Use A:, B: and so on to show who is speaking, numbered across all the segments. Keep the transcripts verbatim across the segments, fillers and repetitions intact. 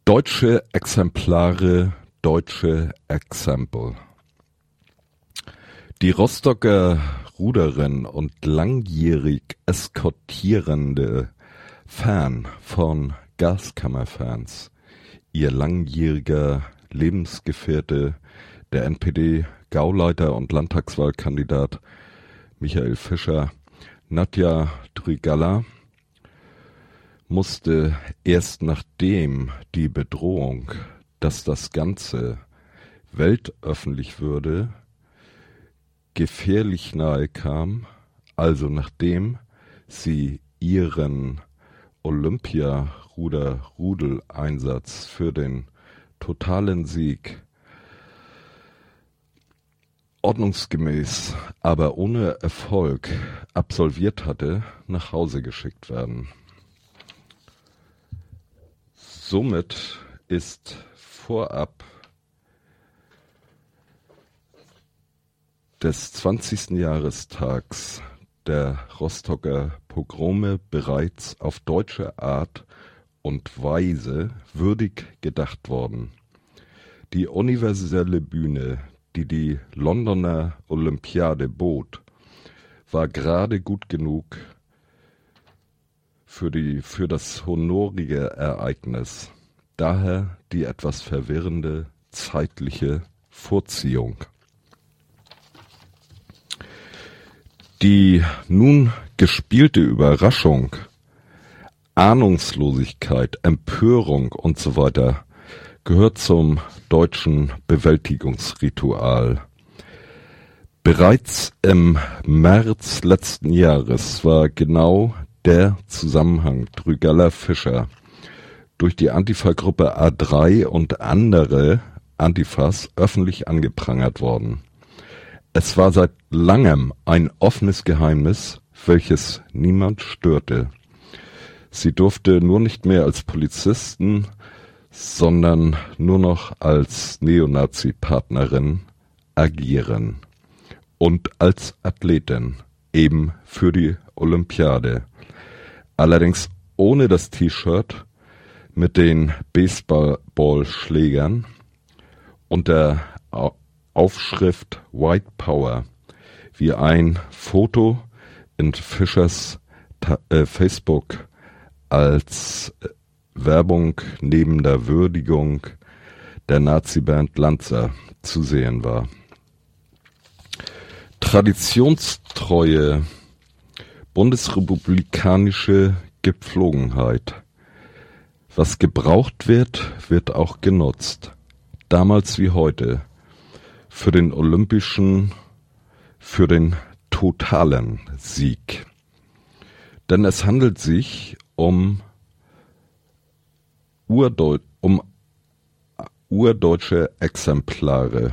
A: Deutsche Exemplare, deutsche Exempel. Die Rostocker Ruderin und langjährig eskortierende Fan von Gaskammerfans, ihr langjähriger Lebensgefährte, der N P D-Gauleiter und Landtagswahlkandidat Michael Fischer, Nadja Trygalla, musste erst nachdem die Bedrohung, dass das Ganze weltöffentlich würde, gefährlich nahe kam, also nachdem sie ihren Olympia-Ruder-Rudel-Einsatz für den totalen Sieg ordnungsgemäß, aber ohne Erfolg absolviert hatte, nach Hause geschickt werden. Somit ist vorab des zwanzigsten Jahrestags der Rostocker Pogrome bereits auf deutsche Art und Weise würdig gedacht worden. Die universelle Bühne, die die Londoner Olympiade bot, war gerade gut genug für die, für das honorige Ereignis. Daher die etwas verwirrende zeitliche Vorziehung. Die nun gespielte Überraschung, Ahnungslosigkeit, Empörung und so weiter gehört zum deutschen Bewältigungsritual. Bereits im März letzten Jahres war genau der Zusammenhang Trygalla-Fischer durch die Antifa-Gruppe A drei und andere Antifas öffentlich angeprangert worden. Es war seit langem ein offenes Geheimnis, welches niemand störte. Sie durfte nur nicht mehr als Polizisten, sondern nur noch als Neonazi-Partnerin agieren und als Athletin, eben für die Olympiade. Allerdings ohne das T-Shirt mit den Baseballschlägern und der Aufschrift White Power, wie ein Foto in Fischers äh, Facebook als äh, Werbung neben der Würdigung der Nazi-Band Lanza zu sehen war. Traditionstreue bundesrepublikanische Gepflogenheit. Was gebraucht wird, wird auch genutzt. Damals wie heute. Für den olympischen, für den totalen Sieg. Denn es handelt sich um, Urdeu- um urdeutsche Exemplare.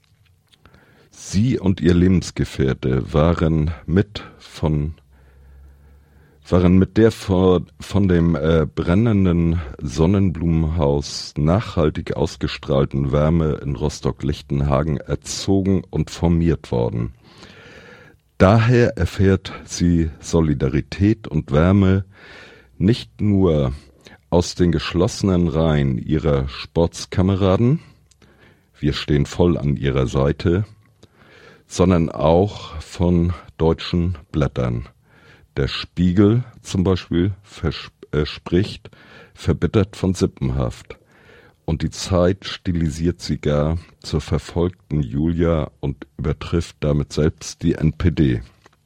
A: Sie und ihr Lebensgefährte waren mit von waren mit der von, von dem äh, brennenden Sonnenblumenhaus nachhaltig ausgestrahlten Wärme in Rostock-Lichtenhagen erzogen und formiert worden. Daher erfährt sie Solidarität und Wärme nicht nur aus den geschlossenen Reihen ihrer Sportskameraden, wir stehen voll an ihrer Seite, sondern auch von deutschen Blättern. Der Spiegel zum Beispiel verspricht verbittert von Sippenhaft. Und die Zeit stilisiert sie gar zur verfolgten Julia und übertrifft damit selbst die N P D.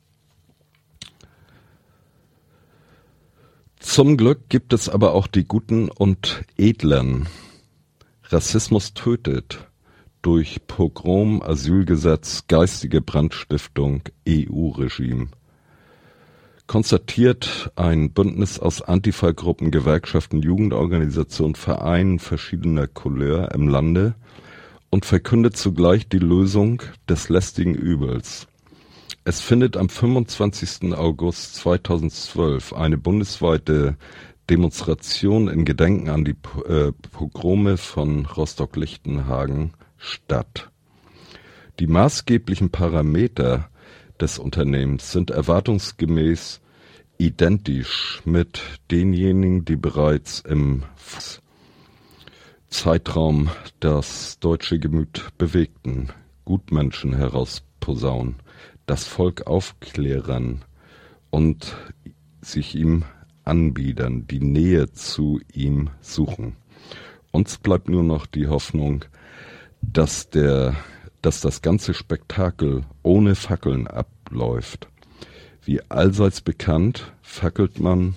A: Zum Glück gibt es aber auch die Guten und Edlen. Rassismus tötet durch Pogrom, Asylgesetz, geistige Brandstiftung, E U-Regime. Konstatiert ein Bündnis aus Antifa-Gruppen, Gewerkschaften, Jugendorganisationen, Vereinen verschiedener Couleur im Lande und verkündet zugleich die Lösung des lästigen Übels. Es findet am fünfundzwanzigsten August zweitausendzwölf eine bundesweite Demonstration in Gedenken an die äh, Pogrome von Rostock-Lichtenhagen statt. Die maßgeblichen Parameter des Unternehmens sind erwartungsgemäß identisch mit denjenigen, die bereits im Zeitraum das deutsche Gemüt bewegten, Gutmenschen herausposaunen, das Volk aufklären und sich ihm anbiedern, die Nähe zu ihm suchen. Uns bleibt nur noch die Hoffnung, dass der, dass das ganze Spektakel ohne Fackeln abläuft. Wie allseits bekannt, fackelt man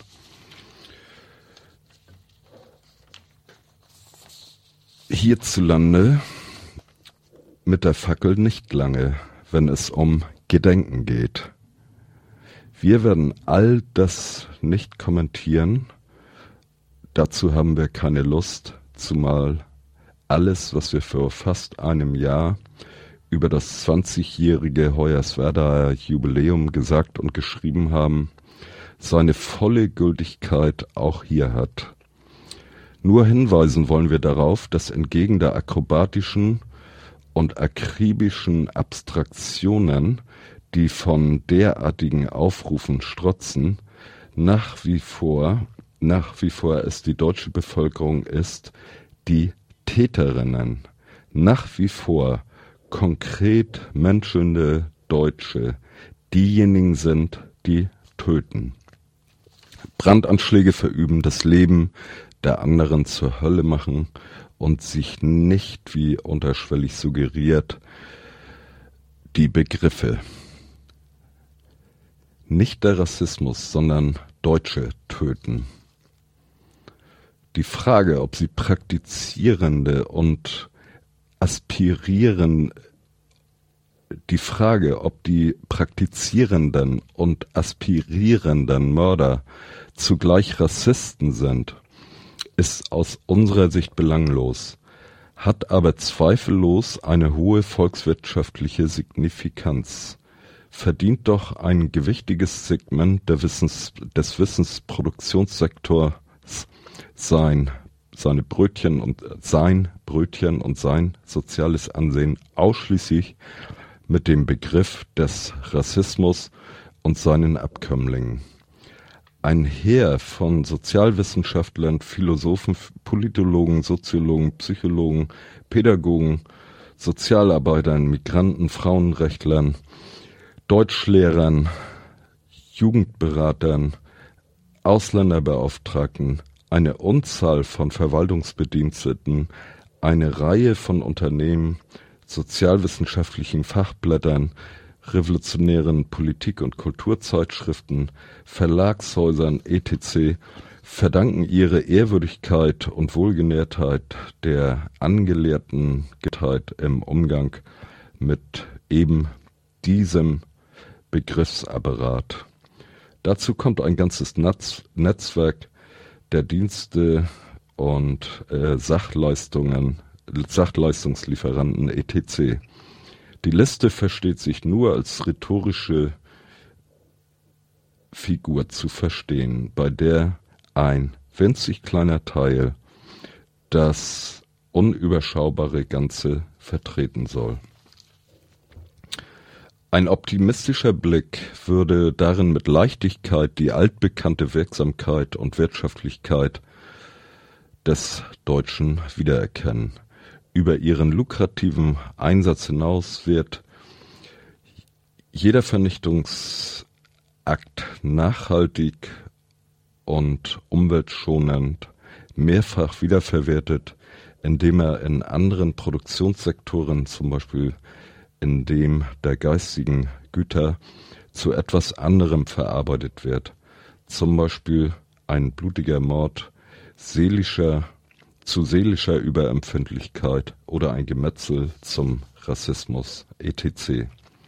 A: hierzulande mit der Fackel nicht lange, wenn es um Gedenken geht. Wir werden all das nicht kommentieren. Dazu haben wir keine Lust, zumal alles, was wir vor fast einem Jahr über das zwanzigjährige Hoyerswerdaer Jubiläum gesagt und geschrieben haben, seine volle Gültigkeit auch hier hat. Nur hinweisen wollen wir darauf, dass entgegen der akrobatischen und akribischen Abstraktionen, die von derartigen Aufrufen strotzen, nach wie vor, nach wie vor es die deutsche Bevölkerung ist, die Täterinnen, nach wie vor konkret menschelnde Deutsche, diejenigen sind, die töten. Brandanschläge verüben, das Leben der anderen zur Hölle machen und sich nicht, wie unterschwellig suggeriert, die Begriffe, nicht der Rassismus, sondern Deutsche töten. Die Frage, ob sie praktizierende und aspirieren, die Frage, ob die praktizierenden und aspirierenden Mörder zugleich Rassisten sind, ist aus unserer Sicht belanglos, hat aber zweifellos eine hohe volkswirtschaftliche Signifikanz, verdient doch ein gewichtiges Segment der Wissens, des Wissensproduktionssektors sein, seine Brötchen und sein Brötchen und sein soziales Ansehen ausschließlich mit dem Begriff des Rassismus und seinen Abkömmlingen. Ein Heer von Sozialwissenschaftlern, Philosophen, Politologen, Soziologen, Psychologen, Pädagogen, Sozialarbeitern, Migranten, Frauenrechtlern, Deutschlehrern, Jugendberatern, Ausländerbeauftragten, eine Unzahl von Verwaltungsbediensteten, eine Reihe von Unternehmen, sozialwissenschaftlichen Fachblättern, revolutionären Politik- und Kulturzeitschriften, Verlagshäusern et cetera verdanken ihre Ehrwürdigkeit und Wohlgenährtheit der angelehrten Getheit im Umgang mit eben diesem Begriffsapparat. Dazu kommt ein ganzes Netz, Netzwerk der Dienste und äh, Sachleistungen, Sachleistungslieferanten et cetera. Die Liste versteht sich nur als rhetorische Figur zu verstehen, bei der ein winzig kleiner Teil das unüberschaubare Ganze vertreten soll. Ein optimistischer Blick würde darin mit Leichtigkeit die altbekannte Wirksamkeit und Wirtschaftlichkeit des Deutschen wiedererkennen. Über ihren lukrativen Einsatz hinaus wird jeder Vernichtungsakt nachhaltig und umweltschonend mehrfach wiederverwertet, indem er in anderen Produktionssektoren, zum Beispiel in dem der geistigen Güter, zu etwas anderem verarbeitet wird. Zum Beispiel ein blutiger Mord seelischer zu seelischer Überempfindlichkeit oder ein Gemetzel zum Rassismus et cetera.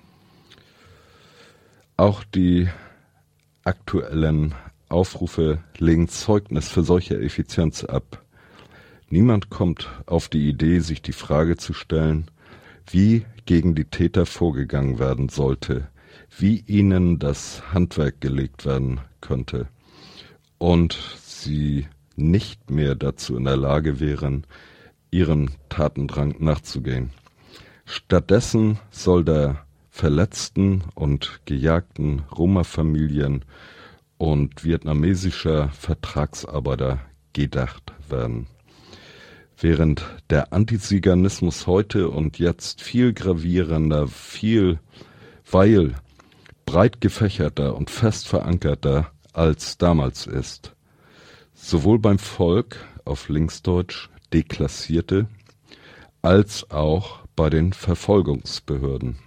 A: Auch die aktuellen Aufrufe legen Zeugnis für solche Effizienz ab. Niemand kommt auf die Idee, sich die Frage zu stellen, wie gegen die Täter vorgegangen werden sollte, wie ihnen das Handwerk gelegt werden könnte und sie nicht mehr dazu in der Lage wären, ihrem Tatendrang nachzugehen. Stattdessen soll der verletzten und gejagten Roma-Familien und vietnamesischer Vertragsarbeiter gedacht werden. Während der Antiziganismus heute und jetzt viel gravierender, viel, weil breit gefächerter und fest verankerter als damals ist. Sowohl beim Volk, auf Linksdeutsch Deklassierte, als auch bei den Verfolgungsbehörden.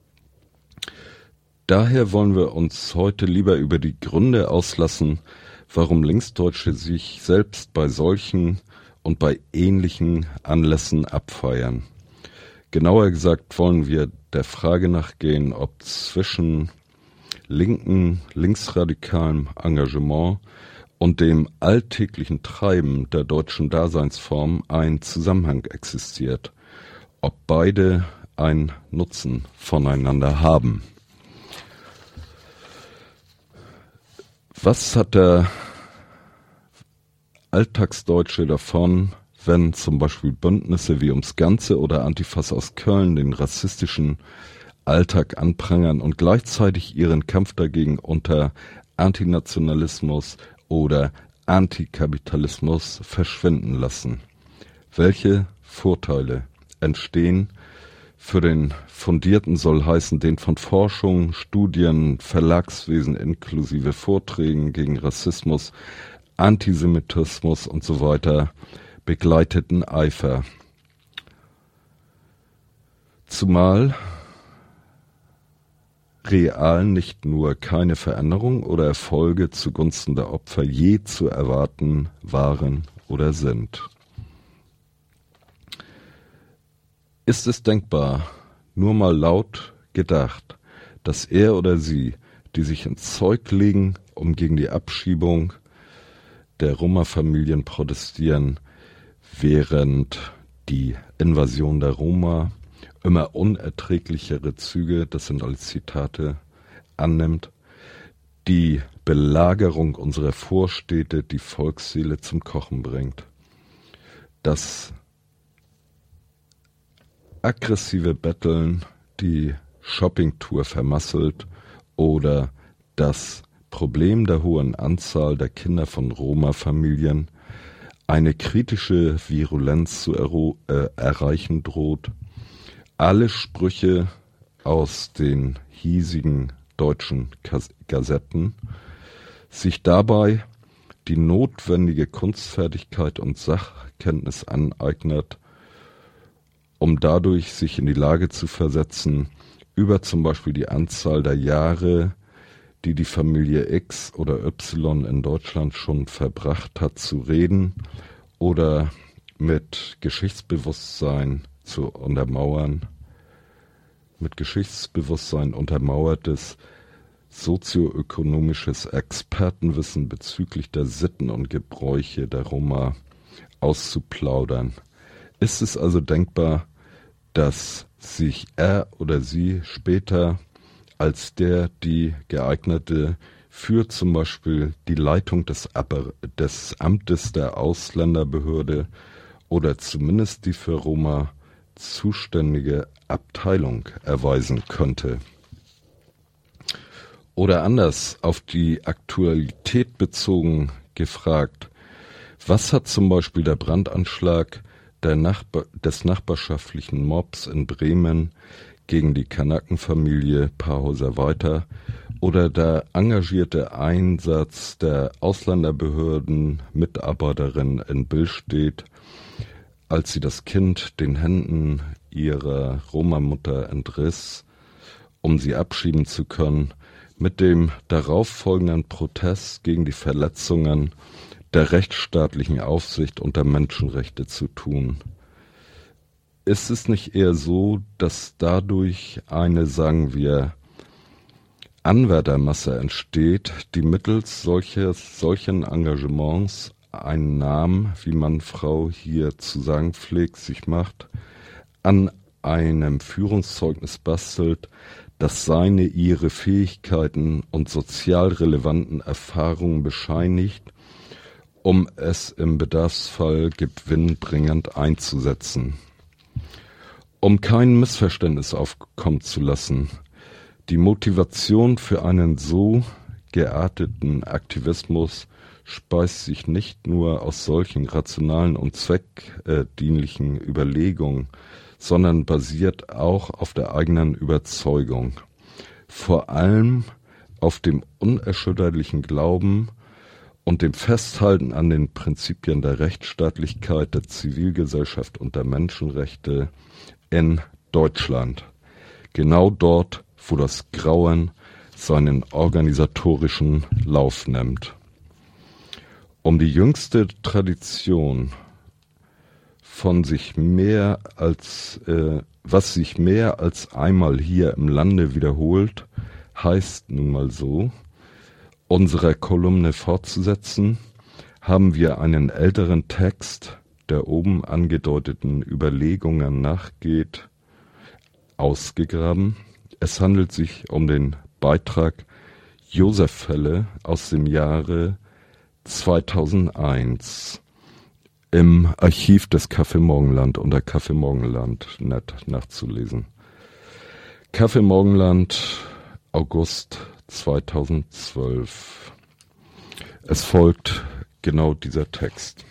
A: Daher wollen wir uns heute lieber über die Gründe auslassen, warum Linksdeutsche sich selbst bei solchen und bei ähnlichen Anlässen abfeiern. Genauer gesagt wollen wir der Frage nachgehen, ob zwischen linken, linksradikalem Engagement und dem alltäglichen Treiben der deutschen Daseinsform ein Zusammenhang existiert, ob beide einen Nutzen voneinander haben. Was hat der Alltagsdeutsche davon, wenn zum Beispiel Bündnisse wie Ums Ganze oder Antifas aus Köln den rassistischen Alltag anprangern und gleichzeitig ihren Kampf dagegen unter Antinationalismus oder Antikapitalismus verschwinden lassen? Welche Vorteile entstehen für den Fundierten, soll heißen, den von Forschung, Studien, Verlagswesen inklusive Vorträgen gegen Rassismus, Antisemitismus und so weiter begleiteten Eifer? Zumal real nicht nur keine Veränderung oder Erfolge zugunsten der Opfer je zu erwarten waren oder sind. Ist es denkbar, nur mal laut gedacht, dass er oder sie, die sich ins Zeug legen, um gegen die Abschiebung der Roma-Familien protestieren, während die Invasion der Roma immer unerträglichere Züge, das sind alles Zitate, annimmt, die Belagerung unserer Vorstädte die Volksseele zum Kochen bringt, das aggressive Betteln die Shoppingtour vermasselt oder das Problem der hohen Anzahl der Kinder von Roma-Familien eine kritische Virulenz zu ero- äh, erreichen droht. Alle Sprüche aus den hiesigen deutschen Kas- Gazetten sich dabei die notwendige Kunstfertigkeit und Sachkenntnis aneignet, um dadurch sich in die Lage zu versetzen, über zum Beispiel die Anzahl der Jahre, die die Familie X oder Y in Deutschland schon verbracht hat, zu reden oder mit Geschichtsbewusstsein zu untermauern, mit Geschichtsbewusstsein untermauertes sozioökonomisches Expertenwissen bezüglich der Sitten und Gebräuche der Roma auszuplaudern. Ist es also denkbar, dass sich er oder sie später als der, die geeignete für zum Beispiel die Leitung des, des Amtes der Ausländerbehörde oder zumindest die für Roma zuständige Abteilung erweisen könnte? Oder anders auf die Aktualität bezogen gefragt, was hat zum Beispiel der Brandanschlag der Nachbar- des nachbarschaftlichen Mobs in Bremen gegen die Kanakenfamilie paar Häuser weiter oder der engagierte Einsatz der Ausländerbehörden Mitarbeiterin in Billstedt, als sie das Kind den Händen ihrer Roma-Mutter entriss, um sie abschieben zu können, mit dem darauffolgenden Protest gegen die Verletzungen der rechtsstaatlichen Aufsicht und der Menschenrechte zu tun? Ist es nicht eher so, dass dadurch eine, sagen wir, Anwärtermasse entsteht, die mittels solches, solchen Engagements einen Namen, wie man Frau hier zu sagen pflegt, sich macht, an einem Führungszeugnis bastelt, das seine, ihre Fähigkeiten und sozial relevanten Erfahrungen bescheinigt, um es im Bedarfsfall gewinnbringend einzusetzen? Um kein Missverständnis aufkommen zu lassen, die Motivation für einen so gearteten Aktivismus speist sich nicht nur aus solchen rationalen und zweckdienlichen Überlegungen, sondern basiert auch auf der eigenen Überzeugung. Vor allem auf dem unerschütterlichen Glauben und dem Festhalten an den Prinzipien der Rechtsstaatlichkeit, der Zivilgesellschaft und der Menschenrechte in Deutschland. Genau dort, wo das Grauen seinen organisatorischen Lauf nimmt. Um die jüngste Tradition von sich mehr als, äh, was sich mehr als einmal hier im Lande wiederholt, heißt nun mal so, unsere Kolumne fortzusetzen, haben wir einen älteren Text, der oben angedeuteten Überlegungen nachgeht, ausgegraben. Es handelt sich um den Beitrag Josef-Fälle aus dem Jahre zweitausendeins im Archiv des Café Morgenland unter Café Morgenland net nachzulesen. Café Morgenland, August zweitausendzwölf. Es folgt genau dieser Text.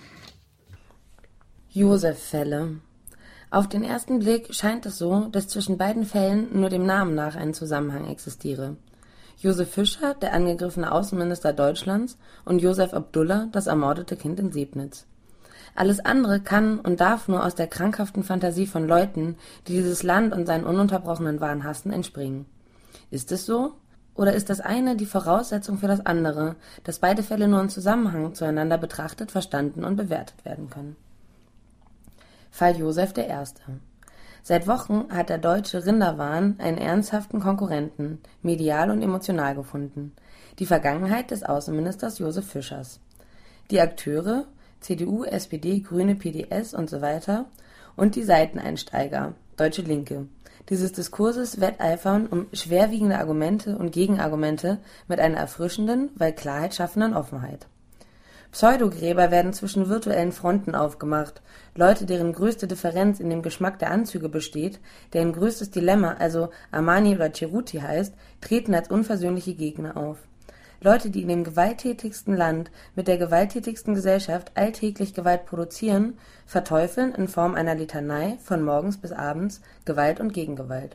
B: Josef-Fälle. Auf den ersten Blick scheint es so, dass zwischen beiden Fällen nur dem Namen nach ein Zusammenhang existiere. Josef Fischer, der angegriffene Außenminister Deutschlands, und Josef Abdullah, das ermordete Kind in Sebnitz. Alles andere kann und darf nur aus der krankhaften Fantasie von Leuten, die dieses Land und seinen ununterbrochenen Wahn hassen, entspringen. Ist es so? Oder ist das eine die Voraussetzung für das andere, dass beide Fälle nur im Zusammenhang zueinander betrachtet, verstanden und bewertet werden können? Fall Josef der Erste. Seit Wochen hat der deutsche Rinderwahn einen ernsthaften Konkurrenten, medial und emotional gefunden. Die Vergangenheit des Außenministers Josef Fischers. Die Akteure, C D U, S P D, Grüne, P D S und so weiter, und die Seiteneinsteiger, Deutsche Linke, dieses Diskurses wetteifern um schwerwiegende Argumente und Gegenargumente mit einer erfrischenden, weil Klarheit schaffenden Offenheit. Pseudogräber werden zwischen virtuellen Fronten aufgemacht. Leute, deren größte Differenz in dem Geschmack der Anzüge besteht, deren größtes Dilemma also Armani oder Ceruti heißt, treten als unversöhnliche Gegner auf. Leute, die in dem gewalttätigsten Land mit der gewalttätigsten Gesellschaft alltäglich Gewalt produzieren, verteufeln in Form einer Litanei von morgens bis abends Gewalt und Gegengewalt.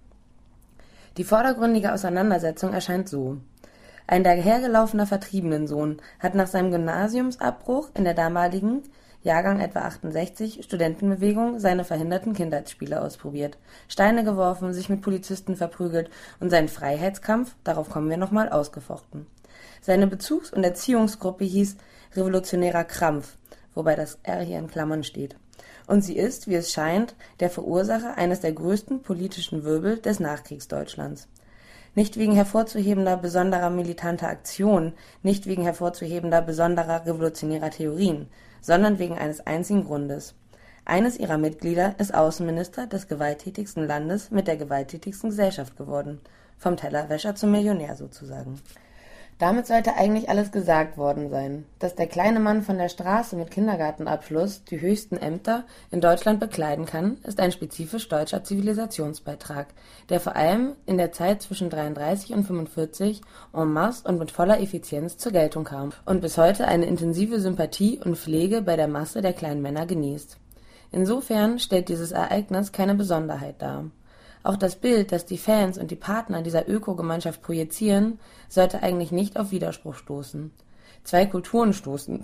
B: Die vordergründige Auseinandersetzung erscheint so. Ein dahergelaufener Vertriebenensohn hat nach seinem Gymnasiumsabbruch in der damaligen, Jahrgang etwa achtundsechzig, Studentenbewegung seine verhinderten Kindheitsspiele ausprobiert, Steine geworfen, sich mit Polizisten verprügelt und seinen Freiheitskampf, darauf kommen wir nochmal, ausgefochten. Seine Bezugs- und Erziehungsgruppe hieß Revolutionärer Krampf, wobei das R hier in Klammern steht. Und sie ist, wie es scheint, der Verursacher eines der größten politischen Wirbel des Nachkriegsdeutschlands. Nicht wegen hervorzuhebender besonderer militanter Aktionen, nicht wegen hervorzuhebender besonderer revolutionärer Theorien, sondern wegen eines einzigen Grundes. Eines ihrer Mitglieder ist Außenminister des gewalttätigsten Landes mit der gewalttätigsten Gesellschaft geworden. Vom Tellerwäscher zum Millionär sozusagen. Damit sollte eigentlich alles gesagt worden sein. Dass der kleine Mann von der Straße mit Kindergartenabschluss die höchsten Ämter in Deutschland bekleiden kann, ist ein spezifisch deutscher Zivilisationsbeitrag, der vor allem in der Zeit zwischen dreiunddreißig und fünfundvierzig en masse und mit voller Effizienz zur Geltung kam und bis heute eine intensive Sympathie und Pflege bei der Masse der kleinen Männer genießt. Insofern stellt dieses Ereignis keine Besonderheit dar. Auch das Bild, das die Fans und die Partner dieser Ökogemeinschaft projizieren, sollte eigentlich nicht auf Widerspruch stoßen. Zwei Kulturen stoßen.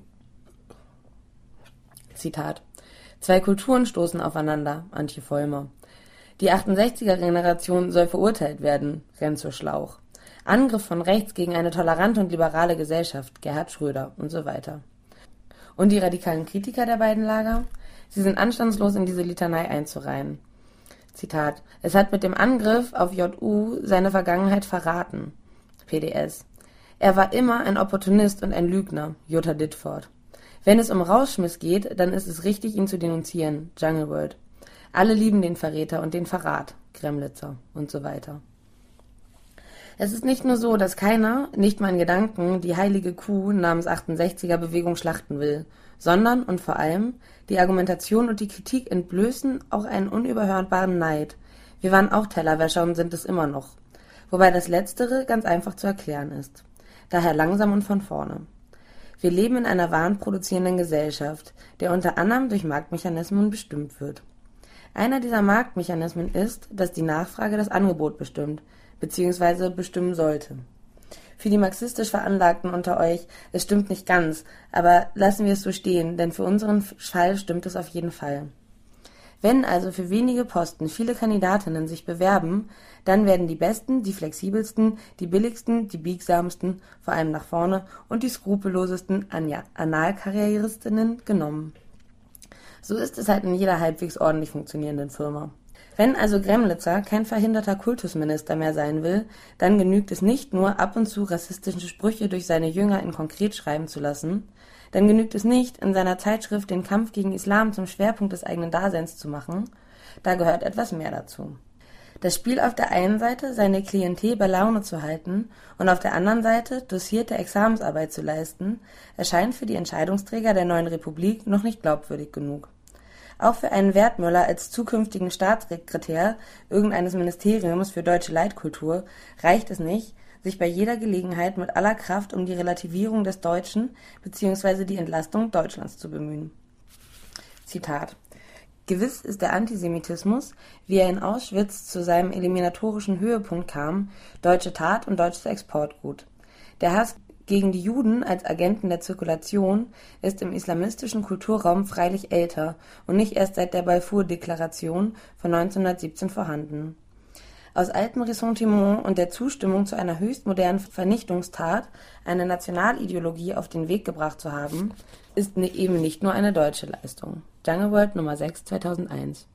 B: Zitat. Zwei Kulturen stoßen aufeinander, Antje Vollmer. Die achtundsechziger-Generation soll verurteilt werden, Renzo Schlauch. Angriff von rechts gegen eine tolerante und liberale Gesellschaft, Gerhard Schröder und so weiter. Und die radikalen Kritiker der beiden Lager? Sie sind anstandslos in diese Litanei einzureihen. Zitat. Es hat mit dem Angriff auf J U seine Vergangenheit verraten. P D S. Er war immer ein Opportunist und ein Lügner. Jutta Dittfort. Wenn es um Rauschmiss geht, dann ist es richtig, ihn zu denunzieren. Jungle World. Alle lieben den Verräter und den Verrat. Kremlitzer und so weiter. Es ist nicht nur so, dass keiner, nicht mal in Gedanken, die heilige Kuh namens achtundsechziger-Bewegung schlachten will, sondern und vor allem die Argumentation und die Kritik entblößen auch einen unüberhörbaren Neid. Wir waren auch Tellerwäscher und sind es immer noch. Wobei das Letztere ganz einfach zu erklären ist. Daher langsam und von vorne. Wir leben in einer warenproduzierenden Gesellschaft, der unter anderem durch Marktmechanismen bestimmt wird. Einer dieser Marktmechanismen ist, dass die Nachfrage das Angebot bestimmt, beziehungsweise bestimmen sollte. Für die marxistisch Veranlagten unter euch, es stimmt nicht ganz, aber lassen wir es so stehen, denn für unseren Fall stimmt es auf jeden Fall. Wenn also für wenige Posten viele Kandidatinnen sich bewerben, dann werden die Besten, die flexibelsten, die billigsten, die biegsamsten, vor allem nach vorne, und die skrupellosesten Analkarrieristinnen genommen. So ist es halt in jeder halbwegs ordentlich funktionierenden Firma. Wenn also Gremlitzer kein verhinderter Kultusminister mehr sein will, dann genügt es nicht nur, ab und zu rassistische Sprüche durch seine Jünger in Konkret schreiben zu lassen, dann genügt es nicht, in seiner Zeitschrift den Kampf gegen Islam zum Schwerpunkt des eigenen Daseins zu machen, da gehört etwas mehr dazu. Das Spiel auf der einen Seite, seine Klientel bei Laune zu halten und auf der anderen Seite dosierte Examensarbeit zu leisten, erscheint für die Entscheidungsträger der neuen Republik noch nicht glaubwürdig genug. Auch für einen Wertmüller als zukünftigen Staatssekretär irgendeines Ministeriums für deutsche Leitkultur reicht es nicht, sich bei jeder Gelegenheit mit aller Kraft um die Relativierung des Deutschen bzw. die Entlastung Deutschlands zu bemühen. Zitat: Gewiss ist der Antisemitismus, wie er in Auschwitz zu seinem eliminatorischen Höhepunkt kam, deutsche Tat und deutsches Exportgut. Der Hass gegen die Juden als Agenten der Zirkulation ist im islamistischen Kulturraum freilich älter und nicht erst seit der Balfour-Deklaration von neunzehnhundertsiebzehn vorhanden. Aus altem Ressentiment und der Zustimmung zu einer höchst modernen Vernichtungstat eine Nationalideologie auf den Weg gebracht zu haben, ist eben nicht nur eine deutsche Leistung. Jungle World Nummer sechs zweitausendeins.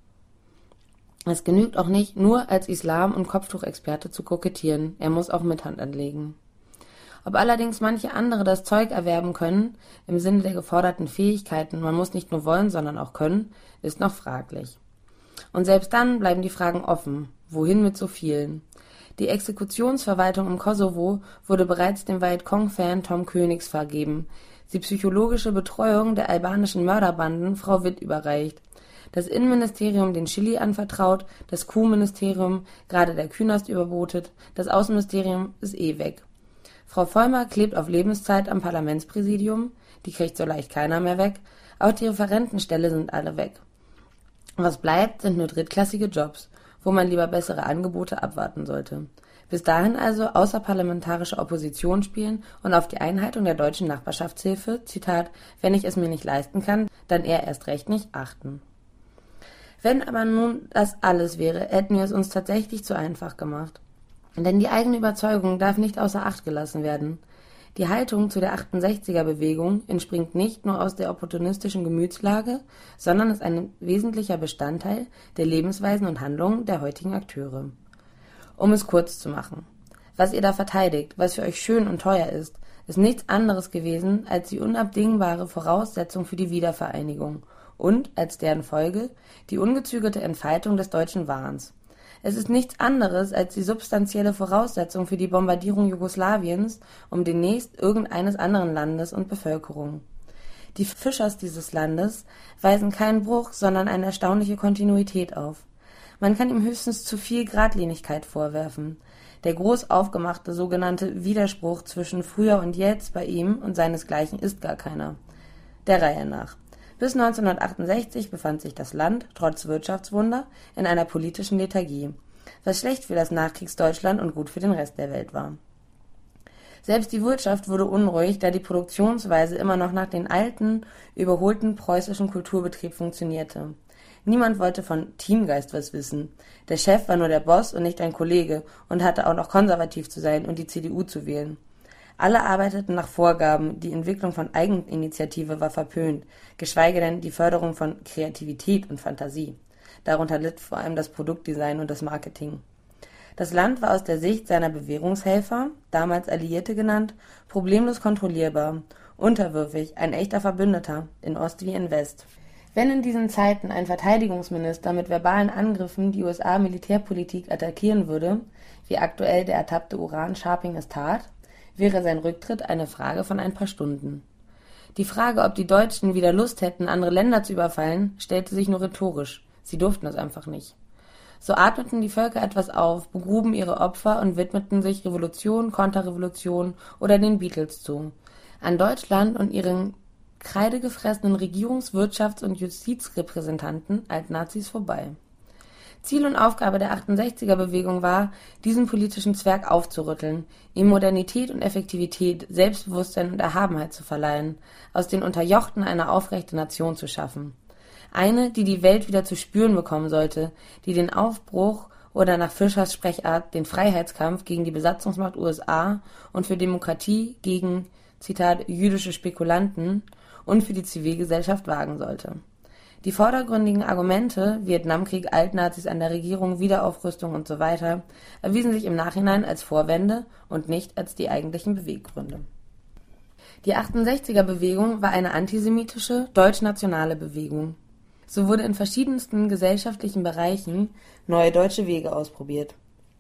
B: Es genügt auch nicht, nur als Islam- und Kopftuchexperte zu kokettieren, er muss auch mit Hand anlegen. Ob allerdings manche andere das Zeug erwerben können, im Sinne der geforderten Fähigkeiten, man muss nicht nur wollen, sondern auch können, ist noch fraglich. Und selbst dann bleiben die Fragen offen. Wohin mit so vielen? Die Exekutionsverwaltung im Kosovo wurde bereits dem Vietcong-Fan Tom Königs vergeben, die psychologische Betreuung der albanischen Mörderbanden Frau Witt überreicht, das Innenministerium den Chili anvertraut, das Kuhministerium gerade der Künast überbotet, das Außenministerium ist eh weg. Frau Vollmer klebt auf Lebenszeit am Parlamentspräsidium, die kriegt so leicht keiner mehr weg, auch die Referentenstelle sind alle weg. Was bleibt, sind nur drittklassige Jobs, wo man lieber bessere Angebote abwarten sollte. Bis dahin also außerparlamentarische Opposition spielen und auf die Einhaltung der deutschen Nachbarschaftshilfe, Zitat, wenn ich es mir nicht leisten kann, dann eher erst recht nicht achten. Wenn aber nun das alles wäre, hätten wir es uns tatsächlich zu einfach gemacht. Denn die eigene Überzeugung darf nicht außer Acht gelassen werden. Die Haltung zu der achtundsechziger-Bewegung entspringt nicht nur aus der opportunistischen Gemütslage, sondern ist ein wesentlicher Bestandteil der Lebensweisen und Handlungen der heutigen Akteure. Um es kurz zu machen: Was ihr da verteidigt, was für euch schön und teuer ist, ist nichts anderes gewesen als die unabdingbare Voraussetzung für die Wiedervereinigung und, als deren Folge, die ungezügelte Entfaltung des deutschen Wahns. Es ist nichts anderes als die substanzielle Voraussetzung für die Bombardierung Jugoslawiens um demnächst irgendeines anderen Landes und Bevölkerung. Die Fischers dieses Landes weisen keinen Bruch, sondern eine erstaunliche Kontinuität auf. Man kann ihm höchstens zu viel Geradlinigkeit vorwerfen. Der groß aufgemachte sogenannte Widerspruch zwischen früher und jetzt bei ihm und seinesgleichen ist gar keiner. Der Reihe nach. Bis neunzehnhundertachtundsechzig befand sich das Land, trotz Wirtschaftswunder, in einer politischen Lethargie, was schlecht für das Nachkriegsdeutschland und gut für den Rest der Welt war. Selbst die Wirtschaft wurde unruhig, da die Produktionsweise immer noch nach dem alten, überholten preußischen Kulturbetrieb funktionierte. Niemand wollte von Teamgeist was wissen. Der Chef war nur der Boss und nicht ein Kollege und hatte auch noch konservativ zu sein und die C D U zu wählen. Alle arbeiteten nach Vorgaben, die Entwicklung von Eigeninitiative war verpönt, geschweige denn die Förderung von Kreativität und Fantasie. Darunter litt vor allem das Produktdesign und das Marketing. Das Land war aus der Sicht seiner Bewährungshelfer, damals Alliierte genannt, problemlos kontrollierbar, unterwürfig, ein echter Verbündeter, in Ost wie in West. Wenn in diesen Zeiten ein Verteidigungsminister mit verbalen Angriffen die U S A-Militärpolitik attackieren würde, wie aktuell der ertappte Uran-Sharping es tat, wäre sein Rücktritt eine Frage von ein paar Stunden. Die Frage, ob die Deutschen wieder Lust hätten, andere Länder zu überfallen, stellte sich nur rhetorisch. Sie durften es einfach nicht. So atmeten die Völker etwas auf, begruben ihre Opfer und widmeten sich Revolution, Konterrevolution oder den Beatles zu. An Deutschland und ihren kreidegefressenen Regierungs-, Wirtschafts- und Justizrepräsentanten, Altnazis, vorbei. Ziel und Aufgabe der achtundsechziger-Bewegung war, diesen politischen Zwerg aufzurütteln, ihm Modernität und Effektivität, Selbstbewusstsein und Erhabenheit zu verleihen, aus den Unterjochten eine aufrechte Nation zu schaffen. Eine, die die Welt wieder zu spüren bekommen sollte, die den Aufbruch oder nach Fischers Sprechart den Freiheitskampf gegen die Besatzungsmacht U S A und für Demokratie gegen, Zitat, jüdische Spekulanten und für die Zivilgesellschaft wagen sollte. Die vordergründigen Argumente, Vietnamkrieg, Altnazis an der Regierung, Wiederaufrüstung usw., erwiesen sich im Nachhinein als Vorwände und nicht als die eigentlichen Beweggründe. Die achtundsechziger-Bewegung war eine antisemitische, deutschnationale Bewegung. So wurde in verschiedensten gesellschaftlichen Bereichen neue deutsche Wege ausprobiert.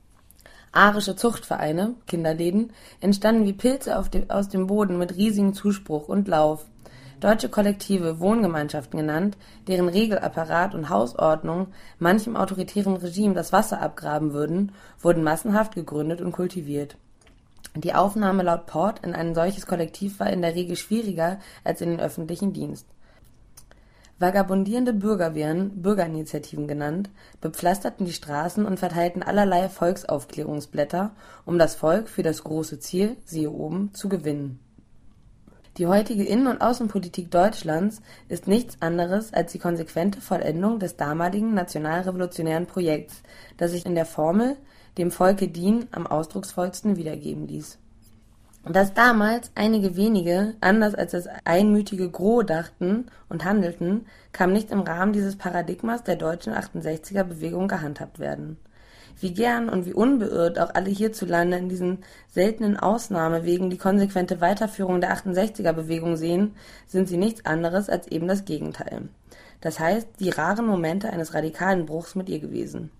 B: Arische Zuchtvereine, Kinderläden, entstanden wie Pilze auf dem, aus dem Boden mit riesigem Zuspruch und Lauf. Deutsche Kollektive, Wohngemeinschaften genannt, deren Regelapparat und Hausordnung manchem autoritären Regime das Wasser abgraben würden, wurden massenhaft gegründet und kultiviert. Die Aufnahme laut Port in ein solches Kollektiv war in der Regel schwieriger als in den öffentlichen Dienst. Vagabundierende Bürgerwehren, Bürgerinitiativen genannt, bepflasterten die Straßen und verteilten allerlei Volksaufklärungsblätter, um das Volk für das große Ziel, siehe oben, zu gewinnen. Die heutige Innen- und Außenpolitik Deutschlands ist nichts anderes als die konsequente Vollendung des damaligen nationalrevolutionären Projekts, das sich in der Formel »dem Volke dienen« am ausdrucksvollsten wiedergeben ließ. Dass damals einige wenige, anders als das einmütige Gros dachten und handelten, kann nicht im Rahmen dieses Paradigmas der deutschen achtundsechziger-Bewegung gehandhabt werden. Wie gern und wie unbeirrt auch alle hierzulande in diesen seltenen Ausnahmewegen die konsequente Weiterführung der achtundsechziger-Bewegung sehen, sind sie nichts anderes als eben das Gegenteil. Das heißt, die raren Momente eines radikalen Bruchs mit ihr gewesen.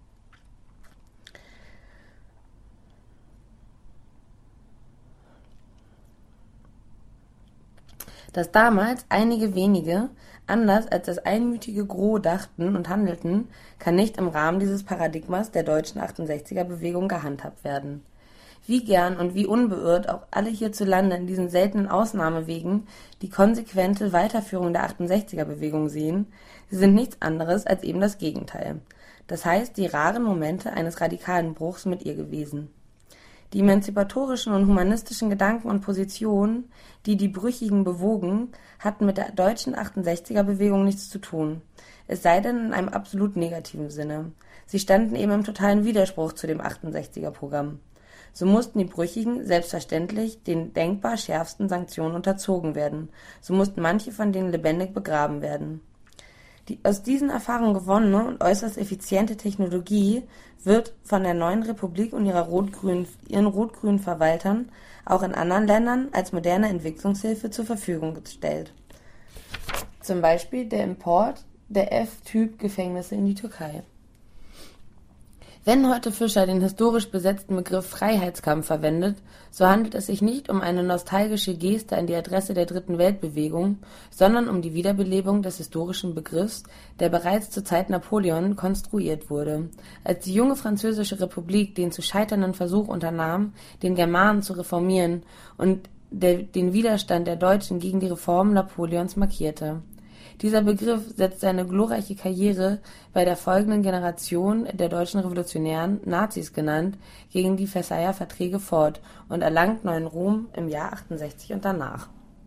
B: Dass damals einige wenige, anders als das einmütige Gros dachten und handelten, kann nicht im Rahmen dieses Paradigmas der deutschen achtundsechziger-Bewegung gehandhabt werden. Wie gern und wie unbeirrt auch alle hierzulande in diesen seltenen Ausnahmewegen die konsequente Weiterführung der achtundsechziger-Bewegung sehen, sie sind nichts anderes als eben das Gegenteil. Das heißt, die raren Momente eines radikalen Bruchs mit ihr gewesen. Die emanzipatorischen und humanistischen Gedanken und Positionen, die die Brüchigen bewogen, hatten mit der deutschen achtundsechziger-Bewegung nichts zu tun, es sei denn in einem absolut negativen Sinne. Sie standen eben im totalen Widerspruch zu dem achtundsechziger-Programm. So mussten die Brüchigen selbstverständlich den denkbar schärfsten Sanktionen unterzogen werden, so mussten manche von denen lebendig begraben werden. Die aus diesen Erfahrungen gewonnene und äußerst effiziente Technologie wird von der neuen Republik und ihrer rot-grünen, ihren rot-grünen Verwaltern auch in anderen Ländern als moderne Entwicklungshilfe zur Verfügung gestellt. Zum Beispiel der Import der F-Typ-Gefängnisse in die Türkei. Wenn heute Fischer den historisch besetzten Begriff Freiheitskampf verwendet, so handelt es sich nicht um eine nostalgische Geste an die Adresse der Dritten Weltbewegung, sondern um die Wiederbelebung des historischen Begriffs, der bereits zur Zeit Napoleon konstruiert wurde, als die junge französische Republik den zu scheiternden Versuch unternahm, den Germanen zu reformieren und der, den Widerstand der Deutschen gegen die Reformen Napoleons markierte. Dieser Begriff setzt seine glorreiche Karriere bei der folgenden Generation der deutschen Revolutionären, Nazis genannt, gegen die Versailler Verträge fort und erlangt neuen Ruhm im Jahr achtundsechzig und danach.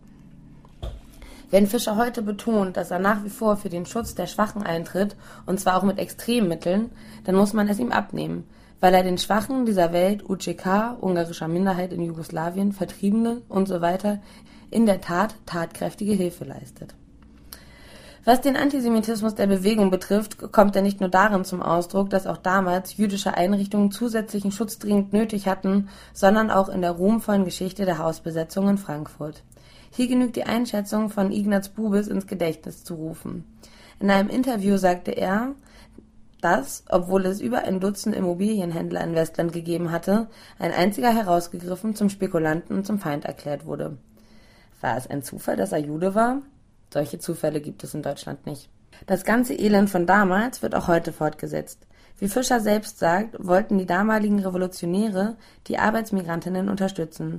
B: Wenn Fischer heute betont, dass er nach wie vor für den Schutz der Schwachen eintritt, und zwar auch mit Extremmitteln, dann muss man es ihm abnehmen, weil er den Schwachen dieser Welt, U C K, ungarischer Minderheit in Jugoslawien, Vertriebene usw. in der Tat tatkräftige Hilfe leistet. Was den Antisemitismus der Bewegung betrifft, kommt er nicht nur darin zum Ausdruck, dass auch damals jüdische Einrichtungen zusätzlichen Schutz dringend nötig hatten, sondern auch in der ruhmvollen Geschichte der Hausbesetzung in Frankfurt. Hier genügt die Einschätzung von Ignaz Bubis ins Gedächtnis zu rufen. In einem Interview sagte er, dass, obwohl es über ein Dutzend Immobilienhändler in Westland gegeben hatte, ein einziger herausgegriffen zum Spekulanten und zum Feind erklärt wurde. War es ein Zufall, dass er Jude war? Solche Zufälle gibt es in Deutschland nicht. Das ganze Elend von damals wird auch heute fortgesetzt. Wie Fischer selbst sagt, wollten die damaligen Revolutionäre die Arbeitsmigrantinnen unterstützen.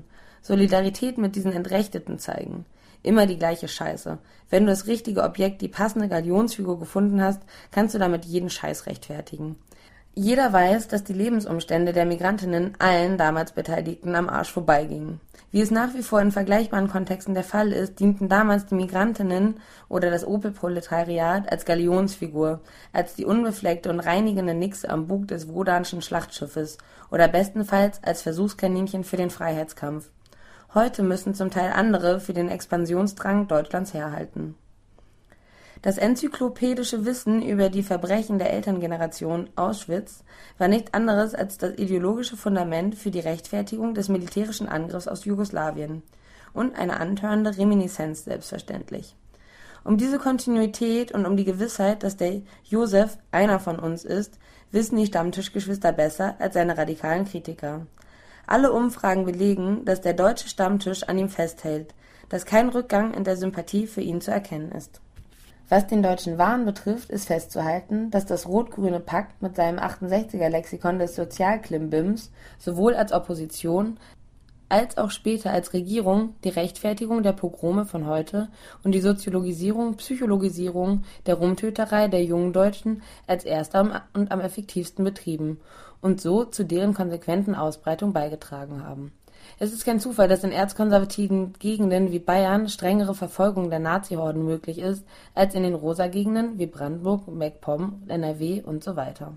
B: Solidarität mit diesen Entrechteten zeigen. Immer die gleiche Scheiße. Wenn du das richtige Objekt, die passende Galionsfigur gefunden hast, kannst du damit jeden Scheiß rechtfertigen. Jeder weiß, dass die Lebensumstände der Migrantinnen allen damals Beteiligten am Arsch vorbeigingen. Wie es nach wie vor in vergleichbaren Kontexten der Fall ist, dienten damals die Migrantinnen oder das Opel-Proletariat als Galionsfigur, als die unbefleckte und reinigende Nixe am Bug des wodanschen Schlachtschiffes oder bestenfalls als Versuchskaninchen für den Freiheitskampf. Heute müssen zum Teil andere für den Expansionsdrang Deutschlands herhalten. Das enzyklopädische Wissen über die Verbrechen der Elterngeneration Auschwitz war nicht anderes als das ideologische Fundament für die Rechtfertigung des militärischen Angriffs aus Jugoslawien und eine antörnende Reminiszenz selbstverständlich. Um diese Kontinuität und um die Gewissheit, dass der Josef einer von uns ist, wissen die Stammtischgeschwister besser als seine radikalen Kritiker. Alle Umfragen belegen, dass der deutsche Stammtisch an ihm festhält, dass kein Rückgang in der Sympathie für ihn zu erkennen ist. Was den deutschen Wahn betrifft, ist festzuhalten, dass das rot-grüne Pakt mit seinem achtundsechziger-Lexikon des Sozialklimbims sowohl als Opposition als auch später als Regierung die Rechtfertigung der Pogrome von heute und die Soziologisierung, Psychologisierung der Rumtöterei der jungen Deutschen als erster und am effektivsten betrieben und so zu deren konsequenten Ausbreitung beigetragen haben. Es ist kein Zufall, dass in erzkonservativen Gegenden wie Bayern strengere Verfolgung der Nazi-Horden möglich ist, als in den rosa Gegenden wie Brandenburg, MacPom, N R W und so weiter.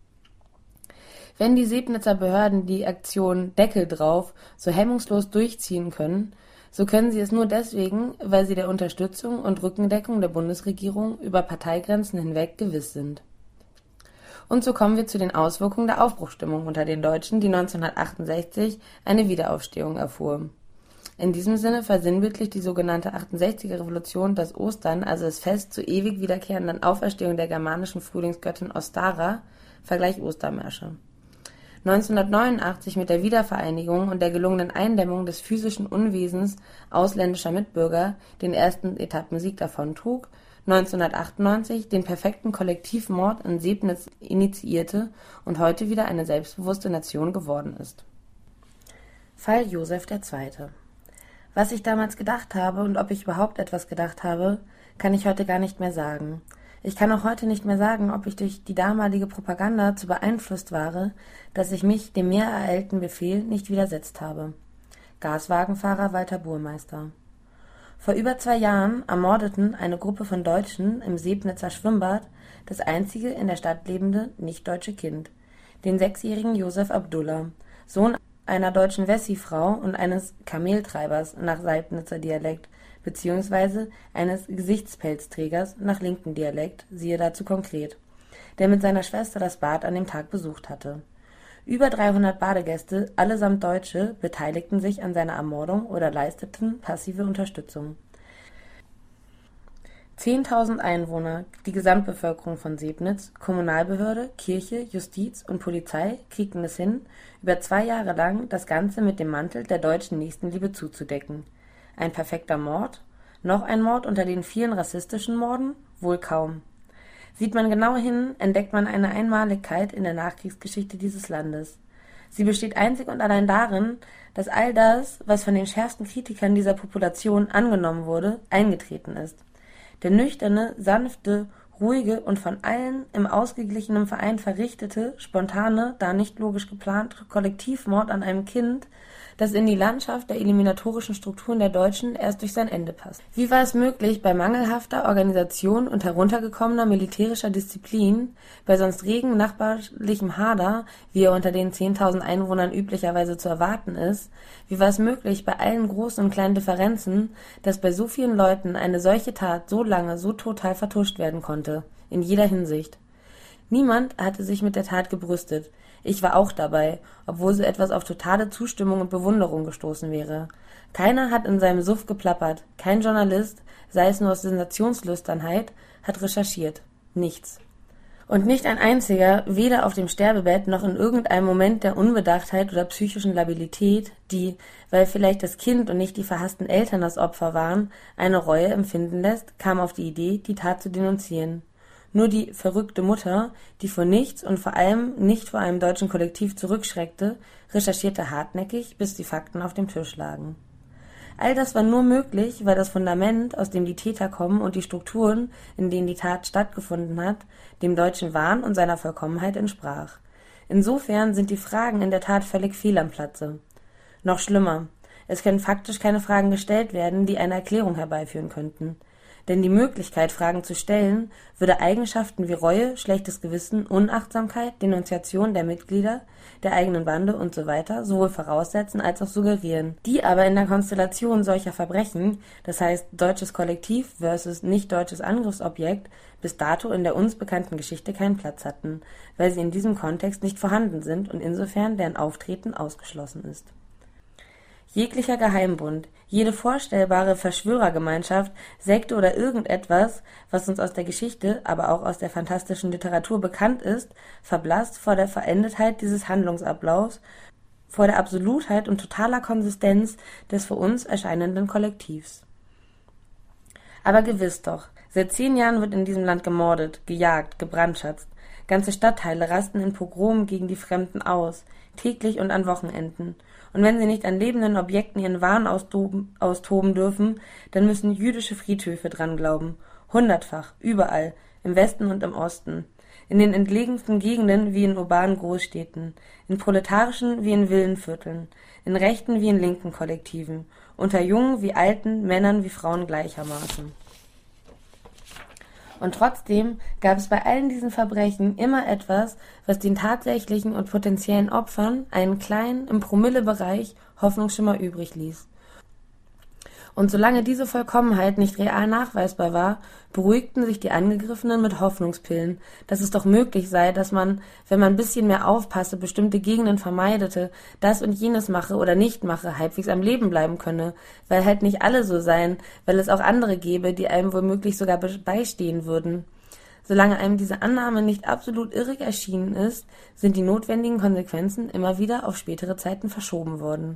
B: Wenn die Sebnitzer Behörden die Aktion Deckel drauf so hemmungslos durchziehen können, so können sie es nur deswegen, weil sie der Unterstützung und Rückendeckung der Bundesregierung über Parteigrenzen hinweg gewiss sind. Und so kommen wir zu den Auswirkungen der Aufbruchsstimmung unter den Deutschen, die neunzehnhundertachtundsechzig eine Wiederaufstehung erfuhr. In diesem Sinne versinnbildlicht die sogenannte achtundsechziger Revolution das Ostern, also das Fest zur ewig wiederkehrenden Auferstehung der germanischen Frühlingsgöttin Ostara, Vergleich Ostermärsche. neunzehnhundertneunundachtzig mit der Wiedervereinigung und der gelungenen Eindämmung des physischen Unwesens ausländischer Mitbürger den ersten Etappensieg davontrug, neunzehnhundertachtundneunzig den perfekten Kollektivmord in Sebnitz initiierte und heute wieder eine selbstbewusste Nation geworden ist. Fall Josef der Zweite. Was ich damals gedacht habe und ob ich überhaupt etwas gedacht habe, kann ich heute gar nicht mehr sagen. Ich kann auch heute nicht mehr sagen, ob ich durch die damalige Propaganda zu beeinflusst war, dass ich mich dem mir ereilten Befehl nicht widersetzt habe. Gaswagenfahrer Walter Burmeister. Vor über zwei Jahren ermordeten eine Gruppe von Deutschen im Sebnitzer Schwimmbad das einzige in der Stadt lebende nicht-deutsche Kind, den sechsjährigen Josef Abdullah, Sohn einer deutschen Wessi-Frau und eines Kameltreibers nach Seibnitzer Dialekt, beziehungsweise eines Gesichtspelzträgers nach linken Dialekt, siehe dazu konkret, der mit seiner Schwester das Bad an dem Tag besucht hatte. Über dreihundert Badegäste, allesamt Deutsche, beteiligten sich an seiner Ermordung oder leisteten passive Unterstützung. zehntausend Einwohner, die Gesamtbevölkerung von Sebnitz, Kommunalbehörde, Kirche, Justiz und Polizei kriegten es hin, über zwei Jahre lang das Ganze mit dem Mantel der deutschen Nächstenliebe zuzudecken. Ein perfekter Mord? Noch ein Mord unter den vielen rassistischen Morden? Wohl kaum. Sieht man genau hin, entdeckt man eine Einmaligkeit in der Nachkriegsgeschichte dieses Landes. Sie besteht einzig und allein darin, dass all das, was von den schärfsten Kritikern dieser Population angenommen wurde, eingetreten ist. Der nüchterne, sanfte, ruhige und von allen im ausgeglichenen Verein verrichtete, spontane, da nicht logisch geplante Kollektivmord an einem Kind, das in die Landschaft der eliminatorischen Strukturen der Deutschen erst durch sein Ende passt. Wie war es möglich, bei mangelhafter Organisation und heruntergekommener militärischer Disziplin, bei sonst regem nachbarlichem Hader, wie er unter den zehntausend Einwohnern üblicherweise zu erwarten ist, wie war es möglich, bei allen großen und kleinen Differenzen, dass bei so vielen Leuten eine solche Tat so lange, so total vertuscht werden konnte, in jeder Hinsicht? Niemand hatte sich mit der Tat gebrüstet. Ich war auch dabei, obwohl so etwas auf totale Zustimmung und Bewunderung gestoßen wäre. Keiner hat in seinem Suff geplappert, kein Journalist, sei es nur aus Sensationslüsternheit, hat recherchiert. Nichts. Und nicht ein einziger, weder auf dem Sterbebett noch in irgendeinem Moment der Unbedachtheit oder psychischen Labilität, die, weil vielleicht das Kind und nicht die verhassten Eltern das Opfer waren, eine Reue empfinden lässt, kam auf die Idee, die Tat zu denunzieren. Nur die verrückte Mutter, die vor nichts und vor allem nicht vor einem deutschen Kollektiv zurückschreckte, recherchierte hartnäckig, bis die Fakten auf dem Tisch lagen. All das war nur möglich, weil das Fundament, aus dem die Täter kommen und die Strukturen, in denen die Tat stattgefunden hat, dem deutschen Wahn und seiner Vollkommenheit entsprach. Insofern sind die Fragen in der Tat völlig fehl am Platze. Noch schlimmer, es können faktisch keine Fragen gestellt werden, die eine Erklärung herbeiführen könnten. Denn die Möglichkeit, Fragen zu stellen, würde Eigenschaften wie Reue, schlechtes Gewissen, Unachtsamkeit, Denunziation der Mitglieder, der eigenen Bande usw. sowohl voraussetzen als auch suggerieren, die aber in der Konstellation solcher Verbrechen, das heißt deutsches Kollektiv versus nicht-deutsches Angriffsobjekt, bis dato in der uns bekannten Geschichte keinen Platz hatten, weil sie in diesem Kontext nicht vorhanden sind und insofern deren Auftreten ausgeschlossen ist. Jeglicher Geheimbund, jede vorstellbare Verschwörergemeinschaft, Sekte oder irgendetwas, was uns aus der Geschichte, aber auch aus der fantastischen Literatur bekannt ist, verblasst vor der Verendetheit dieses Handlungsablaufs, vor der Absolutheit und totaler Konsistenz des für uns erscheinenden Kollektivs. Aber gewiss doch, seit zehn Jahren wird in diesem Land gemordet, gejagt, gebrandschatzt. Ganze Stadtteile rasten in Pogromen gegen die Fremden aus, täglich und an Wochenenden. Und wenn sie nicht an lebenden Objekten ihren Wahn austoben, austoben dürfen, dann müssen jüdische Friedhöfe dran glauben. Hundertfach, überall, im Westen und im Osten. In den entlegensten Gegenden wie in urbanen Großstädten, in proletarischen wie in Villenvierteln, in rechten wie in linken Kollektiven, unter Jungen wie Alten, Männern wie Frauen gleichermaßen. Und trotzdem gab es bei allen diesen Verbrechen immer etwas, was den tatsächlichen und potenziellen Opfern einen kleinen, im Promillebereich Hoffnungsschimmer übrig ließ. Und solange diese Vollkommenheit nicht real nachweisbar war, beruhigten sich die Angegriffenen mit Hoffnungspillen, dass es doch möglich sei, dass man, wenn man ein bisschen mehr aufpasse, bestimmte Gegenden vermeidete, das und jenes mache oder nicht mache, halbwegs am Leben bleiben könne, weil halt nicht alle so seien, weil es auch andere gäbe, die einem womöglich sogar beistehen würden. Solange einem diese Annahme nicht absolut irrig erschienen ist, sind die notwendigen Konsequenzen immer wieder auf spätere Zeiten verschoben worden.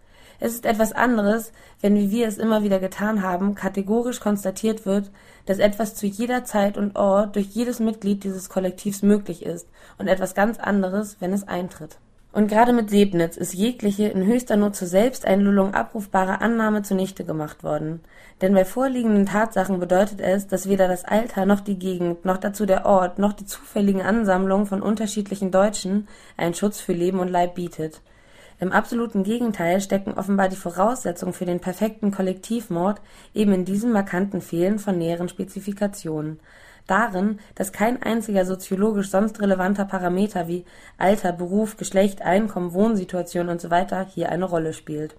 B: Es ist etwas anderes, wenn, wie wir es immer wieder getan haben, kategorisch konstatiert wird, dass etwas zu jeder Zeit und Ort durch jedes Mitglied dieses Kollektivs möglich ist und etwas ganz anderes, wenn es eintritt. Und gerade mit Sebnitz ist jegliche in höchster Not zur Selbsteinlullung abrufbare Annahme zunichte gemacht worden. Denn bei vorliegenden Tatsachen bedeutet es, dass weder das Alter noch die Gegend, noch dazu der Ort, noch die zufälligen Ansammlungen von unterschiedlichen Deutschen einen Schutz für Leben und Leib bietet. Im absoluten Gegenteil stecken offenbar die Voraussetzungen für den perfekten Kollektivmord eben in diesem markanten Fehlen von näheren Spezifikationen. Darin, dass kein einziger soziologisch sonst relevanter Parameter wie Alter, Beruf, Geschlecht, Einkommen, Wohnsituation usw. hier eine Rolle spielt.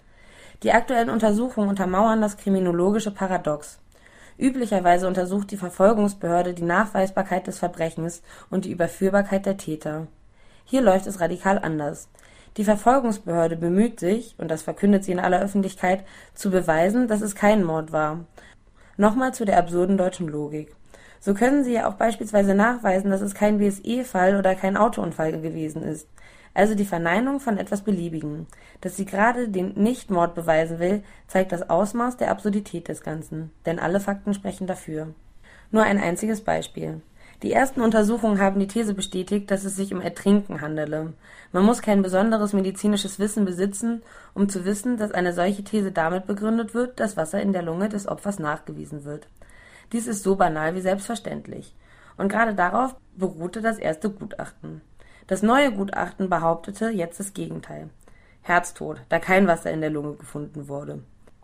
B: Die aktuellen Untersuchungen untermauern das kriminologische Paradox. Üblicherweise untersucht die Verfolgungsbehörde die Nachweisbarkeit des Verbrechens und die Überführbarkeit der Täter. Hier läuft es radikal anders. Die Verfolgungsbehörde bemüht sich, und das verkündet sie in aller Öffentlichkeit, zu beweisen, dass es kein Mord war. Nochmal zu der absurden deutschen Logik. So können sie ja auch beispielsweise nachweisen, dass es kein B S E-Fall oder kein Autounfall gewesen ist. Also die Verneinung von etwas Beliebigen. Dass sie gerade den Nichtmord beweisen will, zeigt das Ausmaß der Absurdität des Ganzen. Denn alle Fakten sprechen dafür. Nur ein einziges Beispiel. Die ersten Untersuchungen haben die These bestätigt, dass es sich um Ertrinken handele. Man muss kein besonderes medizinisches Wissen besitzen, um zu wissen, dass eine solche These damit begründet wird, dass Wasser in der Lunge des Opfers nachgewiesen wird. Dies ist so banal wie selbstverständlich. Und gerade darauf beruhte das erste Gutachten. Das neue Gutachten behauptete jetzt das Gegenteil. Herztod, da kein Wasser in der Lunge gefunden wurde.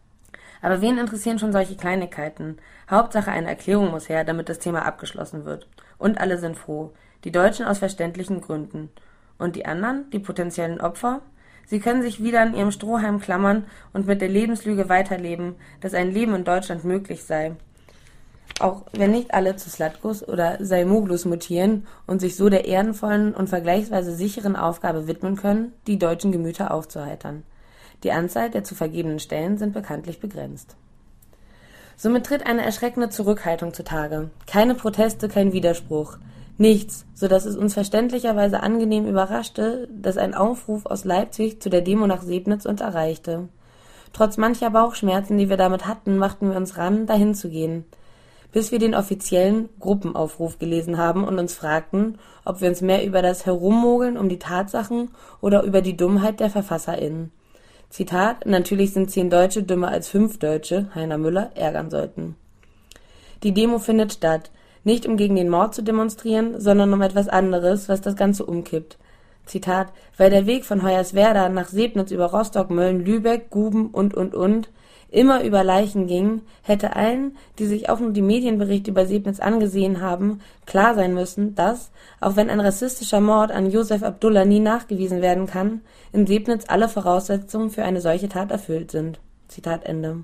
B: Aber wen interessieren schon solche Kleinigkeiten? Hauptsache eine Erklärung muss her, damit das Thema abgeschlossen wird. Und alle sind froh. Die Deutschen aus verständlichen Gründen. Und die anderen, die potenziellen Opfer? Sie können sich wieder an ihrem Strohhalm klammern und mit der Lebenslüge weiterleben, dass ein Leben in Deutschland möglich sei. Auch wenn nicht alle zu Slatkus oder Saimoglus mutieren und sich so der ehrenvollen und vergleichsweise sicheren Aufgabe widmen können, die deutschen Gemüter aufzuheitern. Die Anzahl der zu vergebenen Stellen sind bekanntlich begrenzt. Somit tritt eine erschreckende Zurückhaltung zutage. Keine Proteste, kein Widerspruch. Nichts, so dass es uns verständlicherweise angenehm überraschte, dass ein Aufruf aus Leipzig zu der Demo nach Sebnitz uns erreichte. Trotz mancher Bauchschmerzen, die wir damit hatten, machten wir uns ran, dahin zu gehen. bis wir den offiziellen Gruppenaufruf gelesen haben und uns fragten, ob wir uns mehr über das Herummogeln um die Tatsachen oder über die Dummheit der VerfasserInnen, Zitat, natürlich sind zehn Deutsche dümmer als fünf Deutsche, Heiner Müller, ärgern sollten. Die Demo findet statt, nicht um gegen den Mord zu demonstrieren, sondern um etwas anderes, was das Ganze umkippt. Zitat, weil der Weg von Hoyerswerda nach Sebnitz über Rostock, Mölln, Lübeck, Guben und und und immer über Leichen ging, hätte allen, die sich auch nur die Medienberichte über Sebnitz angesehen haben, klar sein müssen, dass, auch wenn ein rassistischer Mord an Josef Abdullah nie nachgewiesen werden kann, in Sebnitz alle Voraussetzungen für eine solche Tat erfüllt sind. Zitat Ende.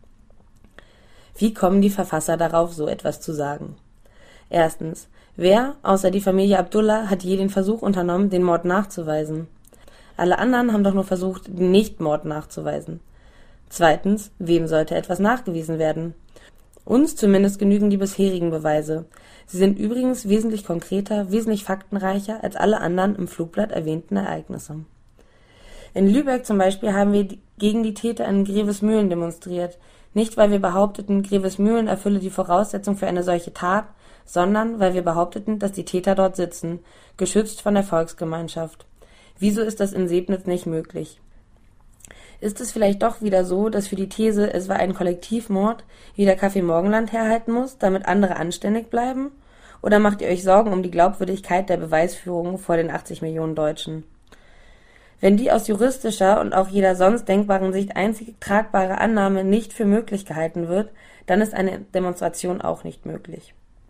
B: Wie kommen die Verfasser darauf, so etwas zu sagen? Erstens, wer, außer die Familie Abdullah, hat je den Versuch unternommen, den Mord nachzuweisen? Alle anderen haben doch nur versucht, den Nichtmord nachzuweisen. Zweitens, wem sollte etwas nachgewiesen werden? Uns zumindest genügen die bisherigen Beweise. Sie sind übrigens wesentlich konkreter, wesentlich faktenreicher als alle anderen im Flugblatt erwähnten Ereignisse. In Lübeck zum Beispiel haben wir gegen die Täter in Grevesmühlen demonstriert. Nicht, weil wir behaupteten, Grevesmühlen erfülle die Voraussetzung für eine solche Tat, sondern weil wir behaupteten, dass die Täter dort sitzen, geschützt von der Volksgemeinschaft. Wieso ist das in Sebnitz nicht möglich? Ist es vielleicht doch wieder so, dass für die These, es war ein Kollektivmord, wieder Café Morgenland herhalten muss, damit andere anständig bleiben? Oder macht ihr euch Sorgen um die Glaubwürdigkeit der Beweisführung vor den achtzig Millionen Deutschen? Wenn die aus juristischer und auch jeder sonst denkbaren Sicht einzig tragbare Annahme nicht für möglich gehalten wird, dann ist eine Demonstration auch nicht möglich.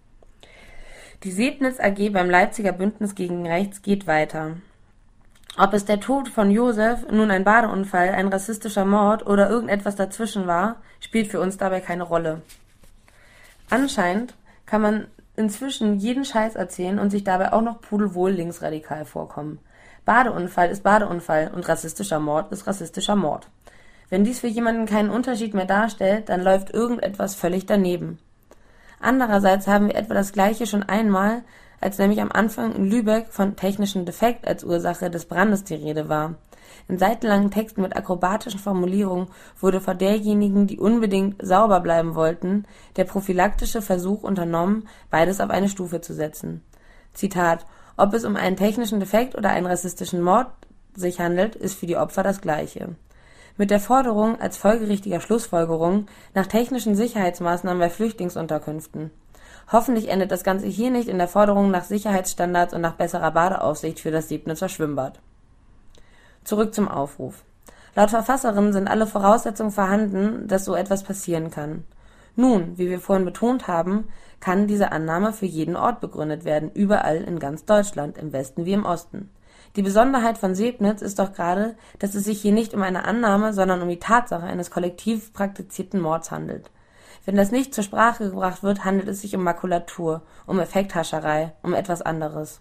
B: Die Sebnitz A G beim Leipziger Bündnis gegen Rechts geht weiter. Ob es der Tod von Josef, nun ein Badeunfall, ein rassistischer Mord oder irgendetwas dazwischen war, spielt für uns dabei keine Rolle. Anscheinend kann man inzwischen jeden Scheiß erzählen und sich dabei auch noch pudelwohl linksradikal vorkommen. Badeunfall ist Badeunfall und rassistischer Mord ist rassistischer Mord. Wenn dies für jemanden keinen Unterschied mehr darstellt, dann läuft irgendetwas völlig daneben. Andererseits haben wir etwa das Gleiche schon einmal, als nämlich am Anfang in Lübeck von technischem Defekt als Ursache des Brandes die Rede war. In seitenlangen Texten mit akrobatischen Formulierungen wurde vor derjenigen, die unbedingt sauber bleiben wollten, der prophylaktische Versuch unternommen, beides auf eine Stufe zu setzen. Zitat, ob es um einen technischen Defekt oder einen rassistischen Mord sich handelt, ist für die Opfer das Gleiche. Mit der Forderung als folgerichtiger Schlussfolgerung nach technischen Sicherheitsmaßnahmen bei Flüchtlingsunterkünften. Hoffentlich endet das Ganze hier nicht in der Forderung nach Sicherheitsstandards und nach besserer Badeaufsicht für das Sebnitzer Schwimmbad. Zurück zum Aufruf. Laut Verfasserin sind alle Voraussetzungen vorhanden, dass so etwas passieren kann. Nun, wie wir vorhin betont haben, kann diese Annahme für jeden Ort begründet werden, überall in ganz Deutschland, im Westen wie im Osten. Die Besonderheit von Sebnitz ist doch gerade, dass es sich hier nicht um eine Annahme, sondern um die Tatsache eines kollektiv praktizierten Mords handelt. Wenn das nicht zur Sprache gebracht wird, handelt es sich um Makulatur, um Effekthascherei, um etwas anderes.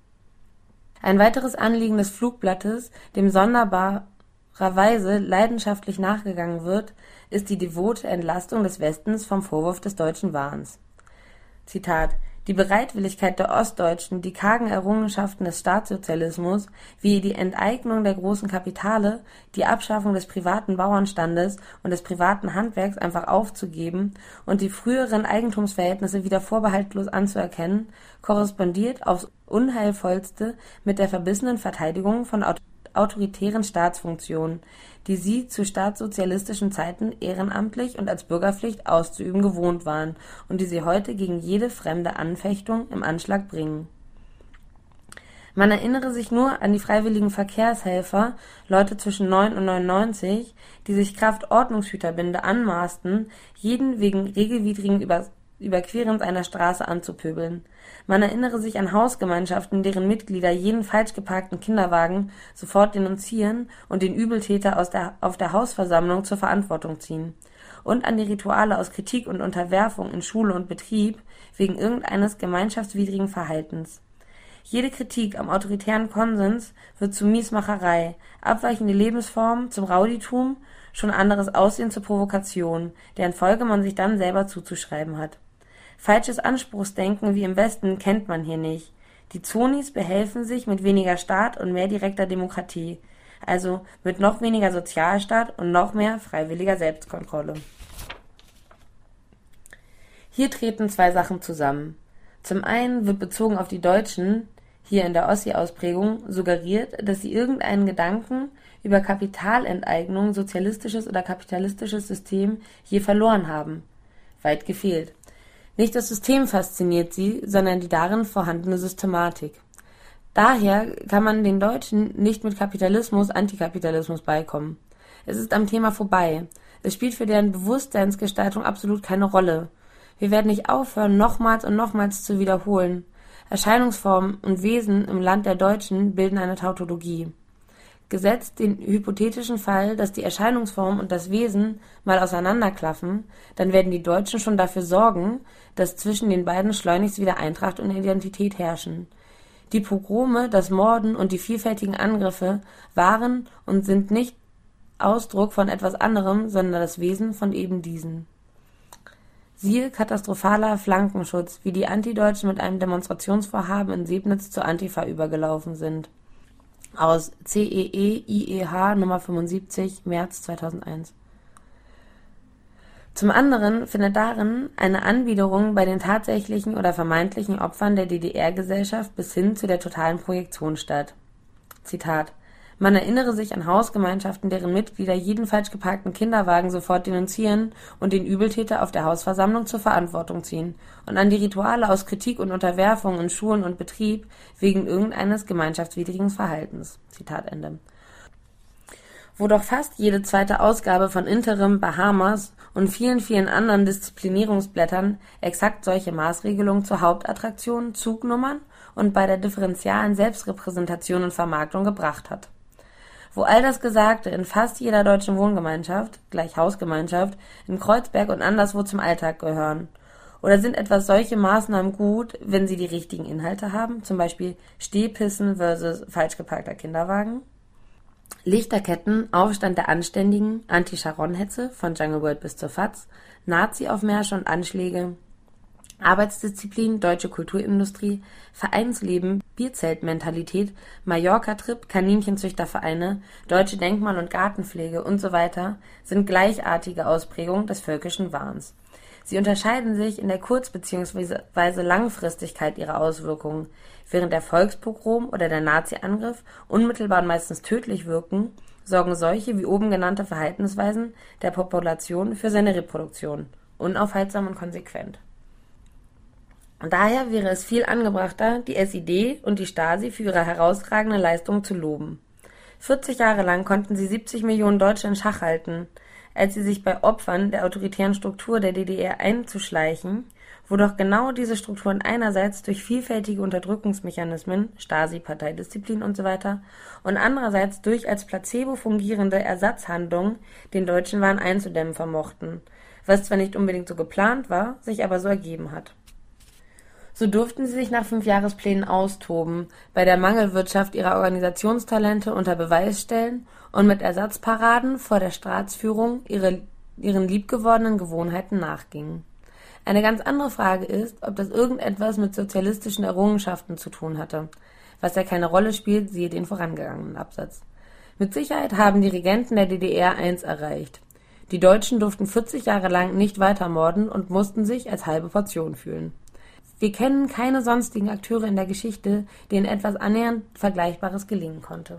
B: Ein weiteres Anliegen des Flugblattes, dem sonderbarerweise leidenschaftlich nachgegangen wird, ist die devote Entlastung des Westens vom Vorwurf des deutschen Wahns. Zitat: Die Bereitwilligkeit der Ostdeutschen, die kargen Errungenschaften des Staatssozialismus, wie die Enteignung der großen Kapitale, die Abschaffung des privaten Bauernstandes und des privaten Handwerks einfach aufzugeben und die früheren Eigentumsverhältnisse wieder vorbehaltlos anzuerkennen, korrespondiert aufs Unheilvollste mit der verbissenen Verteidigung von autoritären Staatsfunktionen, die sie zu staatssozialistischen Zeiten ehrenamtlich und als Bürgerpflicht auszuüben gewohnt waren und die sie heute gegen jede fremde Anfechtung im Anschlag bringen. Man erinnere sich nur an die freiwilligen Verkehrshelfer, Leute zwischen neun und neunundneunzig, die sich kraft Ordnungshüterbinde anmaßten, jeden wegen regelwidrigen Über Überquerens einer Straße anzupöbeln. Man erinnere sich an Hausgemeinschaften, deren Mitglieder jeden falsch geparkten Kinderwagen sofort denunzieren und den Übeltäter aus der, auf der Hausversammlung zur Verantwortung ziehen. Und an die Rituale aus Kritik und Unterwerfung in Schule und Betrieb wegen irgendeines gemeinschaftswidrigen Verhaltens. Jede Kritik am autoritären Konsens wird zu Miesmacherei, abweichende Lebensformen zum Rauditum, schon anderes Aussehen zur Provokation, deren Folge man sich dann selber zuzuschreiben hat. Falsches Anspruchsdenken wie im Westen kennt man hier nicht. Die Zonis behelfen sich mit weniger Staat und mehr direkter Demokratie, also mit noch weniger Sozialstaat und noch mehr freiwilliger Selbstkontrolle. Hier treten zwei Sachen zusammen. Zum einen wird bezogen auf die Deutschen, hier in der Ossi-Ausprägung, suggeriert, dass sie irgendeinen Gedanken über Kapitalenteignung, sozialistisches oder kapitalistisches System je verloren haben. Weit gefehlt. Nicht das System fasziniert sie, sondern die darin vorhandene Systematik. Daher kann man den Deutschen nicht mit Kapitalismus, Antikapitalismus beikommen. Es ist am Thema vorbei. Es spielt für deren Bewusstseinsgestaltung absolut keine Rolle. Wir werden nicht aufhören, nochmals und nochmals zu wiederholen. Erscheinungsformen und Wesen im Land der Deutschen bilden eine Tautologie. Gesetzt den hypothetischen Fall, dass die Erscheinungsform und das Wesen mal auseinanderklaffen, dann werden die Deutschen schon dafür sorgen, dass zwischen den beiden schleunigst wieder Eintracht und Identität herrschen. Die Pogrome, das Morden und die vielfältigen Angriffe waren und sind nicht Ausdruck von etwas anderem, sondern das Wesen von eben diesen. Siehe katastrophaler Flankenschutz, wie die Antideutschen mit einem Demonstrationsvorhaben in Sebnitz zur Antifa übergelaufen sind. Aus C E E I E H Nummer fünfundsiebzig, März zweitausendeins. Zum anderen findet darin eine Anbiederung bei den tatsächlichen oder vermeintlichen Opfern der D D R-Gesellschaft bis hin zu der totalen Projektion statt. Zitat: Man erinnere sich an Hausgemeinschaften, deren Mitglieder jeden falsch geparkten Kinderwagen sofort denunzieren und den Übeltäter auf der Hausversammlung zur Verantwortung ziehen, und an die Rituale aus Kritik und Unterwerfung in Schulen und Betrieb wegen irgendeines gemeinschaftswidrigen Verhaltens. Zitat Ende. Wo doch fast jede zweite Ausgabe von Interim, Bahamas und vielen, vielen anderen Disziplinierungsblättern exakt solche Maßregelungen zur Hauptattraktion, Zugnummern und bei der differenzialen Selbstrepräsentation und Vermarktung gebracht hat. Wo all das Gesagte in fast jeder deutschen Wohngemeinschaft, gleich Hausgemeinschaft, in Kreuzberg und anderswo zum Alltag gehören. Oder sind etwa solche Maßnahmen gut, wenn sie die richtigen Inhalte haben, zum Beispiel Stehpissen versus falsch geparkter Kinderwagen? Lichterketten, Aufstand der Anständigen, Anti-Sharon-Hetze von Jungle World bis zur Faz, Nazi-Aufmärsche und Anschläge, Arbeitsdisziplin, deutsche Kulturindustrie, Vereinsleben, Bierzeltmentalität, Mallorca-Trip, Kaninchenzüchtervereine, deutsche Denkmal- und Gartenpflege und so weiter sind gleichartige Ausprägungen des völkischen Wahns. Sie unterscheiden sich in der Kurz- bzw. Langfristigkeit ihrer Auswirkungen. Während der Volkspogrom oder der Nazi-Angriff unmittelbar und meistens tödlich wirken, sorgen solche wie oben genannte Verhaltensweisen der Population für seine Reproduktion, unaufhaltsam und konsequent. Und daher wäre es viel angebrachter, die S I D und die Stasi für ihre herausragende Leistung zu loben. vierzig Jahre lang konnten sie siebzig Millionen Deutsche in Schach halten. Als sie sich bei Opfern der autoritären Struktur der D D R einzuschleichen, wo doch genau diese Strukturen einerseits durch vielfältige Unterdrückungsmechanismen, Stasi, Parteidisziplin usw. und andererseits durch als Placebo fungierende Ersatzhandlungen den deutschen Wahn einzudämmen vermochten, was zwar nicht unbedingt so geplant war, sich aber so ergeben hat. So durften sie sich nach Fünfjahresplänen austoben, bei der Mangelwirtschaft ihrer Organisationstalente unter Beweis stellen und mit Ersatzparaden vor der Staatsführung ihre, ihren liebgewordenen Gewohnheiten nachgingen. Eine ganz andere Frage ist, ob das irgendetwas mit sozialistischen Errungenschaften zu tun hatte, was ja keine Rolle spielt, siehe den vorangegangenen Absatz. Mit Sicherheit haben die Regenten der D D R eins erreicht. Die Deutschen durften vierzig Jahre lang nicht weiter morden und mussten sich als halbe Portion fühlen. Wir kennen keine sonstigen Akteure in der Geschichte, denen etwas annähernd Vergleichbares gelingen konnte.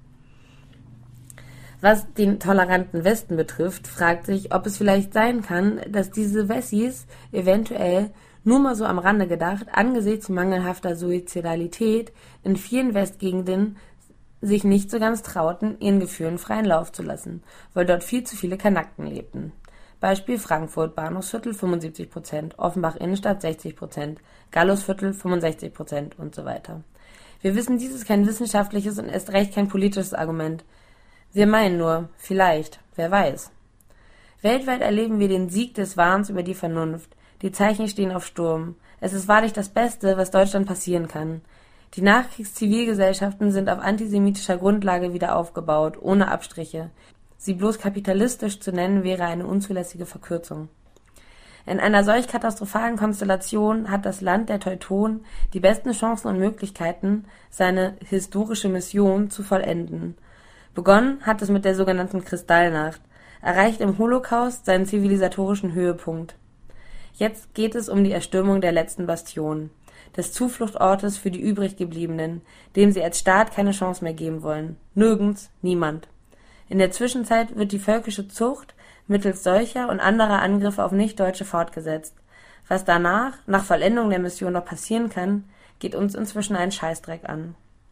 B: Was den toleranten Westen betrifft, fragt sich, ob es vielleicht sein kann, dass diese Wessis eventuell, nur mal so am Rande gedacht, angesichts mangelhafter Suizidalität in vielen Westgegenden sich nicht so ganz trauten, ihren Gefühlen freien Lauf zu lassen, weil dort viel zu viele Kanaken lebten. Beispiel Frankfurt, Bahnhofsviertel fünfundsiebzig Prozent, Offenbach Innenstadt sechzig Prozent, Gallusviertel fünfundsechzig Prozent und so weiter. Wir wissen, dies ist kein wissenschaftliches und erst recht kein politisches Argument. Wir meinen nur, vielleicht, wer weiß. Weltweit erleben wir den Sieg des Wahns über die Vernunft. Die Zeichen stehen auf Sturm. Es ist wahrlich das Beste, was Deutschland passieren kann. Die Nachkriegszivilgesellschaften sind auf antisemitischer Grundlage wieder aufgebaut, ohne Abstriche. Sie bloß kapitalistisch zu nennen, wäre eine unzulässige Verkürzung. In einer solch katastrophalen Konstellation hat das Land der Teutonen die besten Chancen und Möglichkeiten, seine historische Mission zu vollenden. Begonnen hat es mit der sogenannten Kristallnacht, erreicht im Holocaust seinen zivilisatorischen Höhepunkt. Jetzt geht es um die Erstürmung der letzten Bastion, des Zufluchtortes für die Übriggebliebenen, dem sie als Staat keine Chance mehr geben wollen. Nirgends, niemand. In der Zwischenzeit wird die völkische Zucht mittels solcher und anderer Angriffe auf Nichtdeutsche fortgesetzt. Was danach, nach Vollendung der Mission noch passieren kann, geht uns inzwischen einen Scheißdreck an.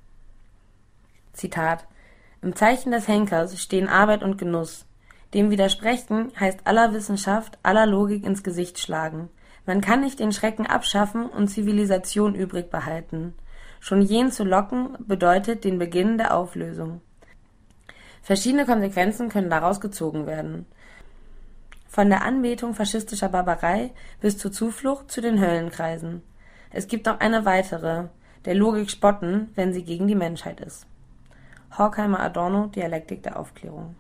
B: Zitat: Im Zeichen des Henkers stehen Arbeit und Genuss. Dem widersprechen heißt aller Wissenschaft, aller Logik ins Gesicht schlagen. Man kann nicht den Schrecken abschaffen und Zivilisation übrig behalten. Schon jen zu locken bedeutet den Beginn der Auflösung. Verschiedene Konsequenzen können daraus gezogen werden. Von der Anbetung faschistischer Barbarei bis zur Zuflucht zu den Höllenkreisen. Es gibt noch eine weitere, der Logik spotten, wenn sie gegen die Menschheit ist. Horkheimer Adorno, Dialektik der Aufklärung.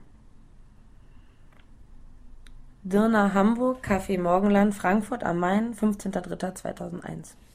B: Dirna, Hamburg, Café Morgenland, Frankfurt am Main, fünfzehnter dritter zweitausendeins